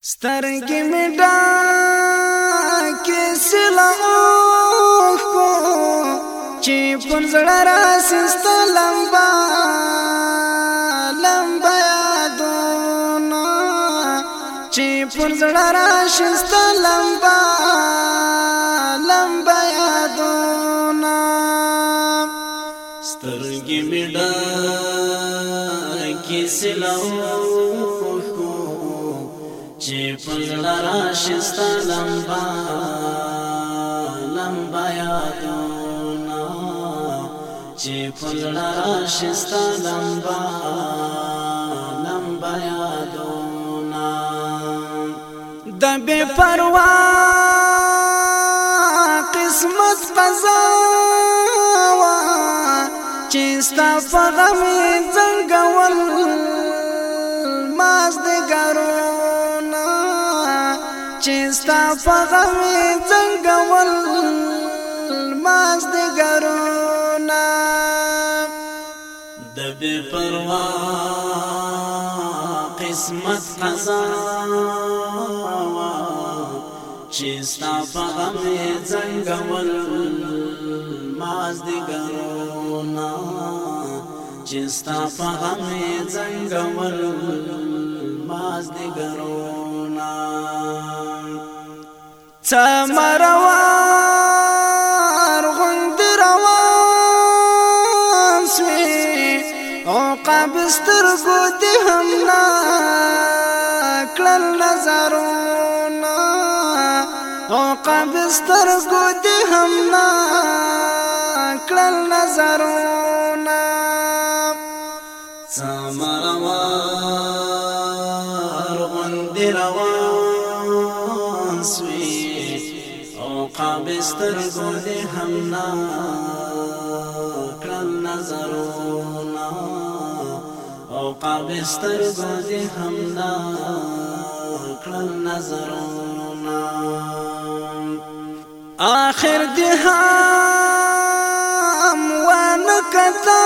سترګې مې ډاکې سلام کو چې پر زړه راسي ستا لمبا لمبا یادونه چې پر زړه راشي ستا لمبا لمبا یادونه سترګې مې ډاکې سلام چې پزړه راشي ستا لمبا لمبا یادونه چې پزړه راشي ستا لمبا لمبا یادونه د بے پروا قسمت قضا وا چې ستا په غم زنګول مازدګرو چې ستا په غم زنګول مازدګرونه د بے پروا قسمت قضا وا چې ستا په غم زنګول مازدګرونه چې ستا په غم زنګول مازدګرونه سمروار غند روان سوی عقاب سترګو دې هم نا کړل نظرونه عقاب سترګو دې هم نا کړل نظرونه سمروار غند روان سوی عقاب سترګو دې هم نا کړل نظرونه عقاب سترګو دې هم نا کړل نظرونه آخر دې هم ونکتا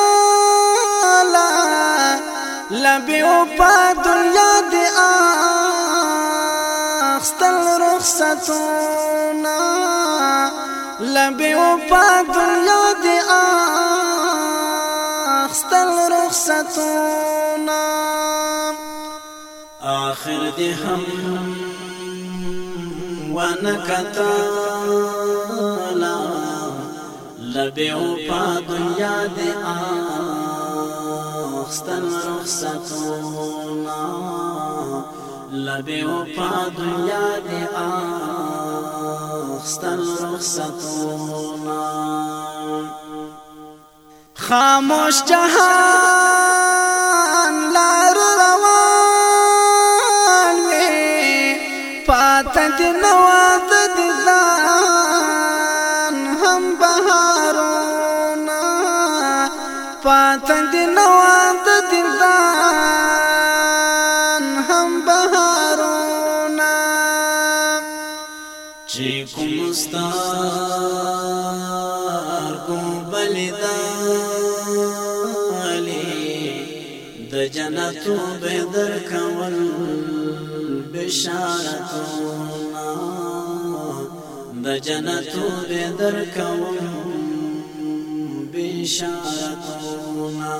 لبی او پا دنیا دی آخستل رخصتونا لبی او پا دنیا دی آخستل رخصتونا آخر دی هم ونکتالا لبی او پا دنیا دی آخستل رخصتونا لبی او پا دنیا دی آخستل رخصتونا خاموش جهان لار روان وی پاتا دی نواد دیدان هم بهارونا پاتا دی نواد دیدان هم بهارونا چې کوم ستار کو بلیدالی د جنتو به درکول بشارتونه د جنتو به درکول بشارتونه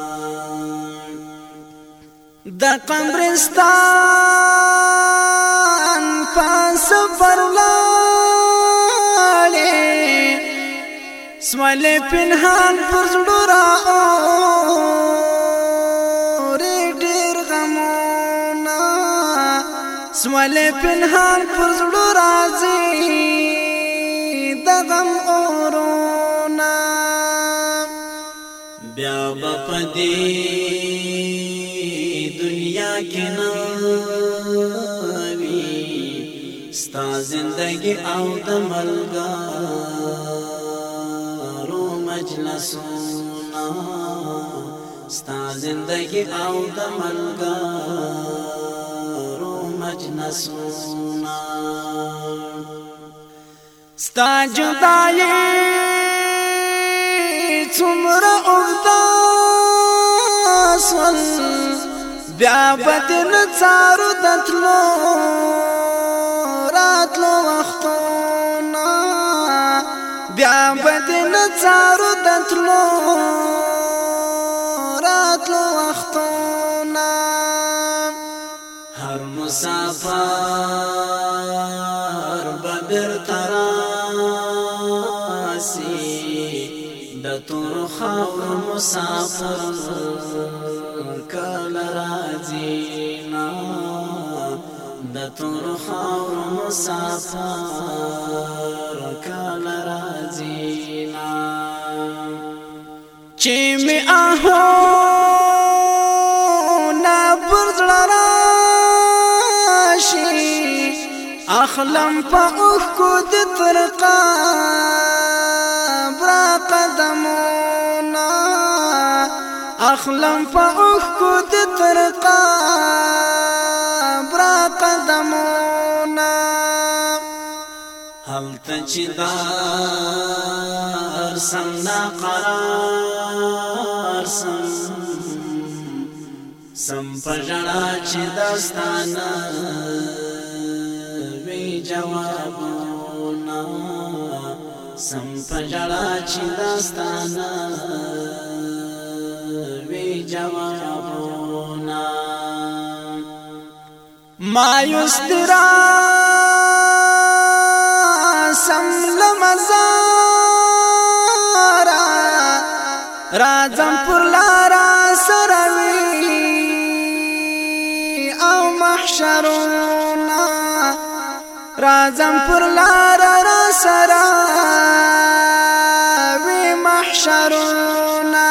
د قبرستان پاس پرلاړې سوالې پنهان پر زړه راوړې ډېر غمونه سوالې پنهان پر زړه راځي د غم اورونه بیا بپدې دنیا کې نوي ستا زندگی او د ملګرو مجلسونه ستا زندگی او د ملګرو مجلسونه ستا جدایي څومره اوږده سول بیا بدن څارو دتلو راتلو وختونا هر مسافر ببر تراسی د تور خاور مسافر کل راځینا د تور خاور مسافر کل راځینا چې می آهو نا برزړه راشي اخلم په اوښکو د ترقا برا قدمونا اخلم په اوښکو د ترقا برا قدمونا هلته چې دار سم نا قرار سم پجړه چې داستانه وی جوابونه سم پجړه چې داستانه وی جوابونه مایوس درا سم لمزارا راځم پر لارا سروي او محشرنا راځم پر لارا سروي محشرنا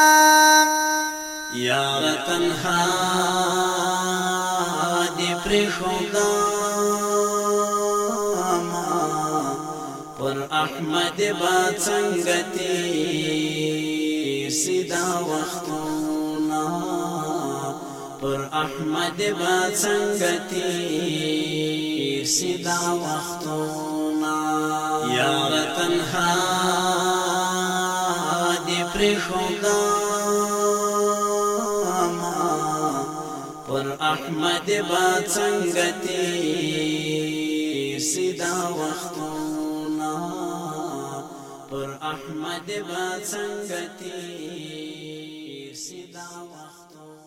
یا تنها دی پر خدا پر احمد با څنګه سیدا وختونا پر احمد با څنګه سیدا وختونا یا تنها دی پر خدا پر احمد با څنګه سیدا وختونا پر احمد با څنګه سیدا وختونا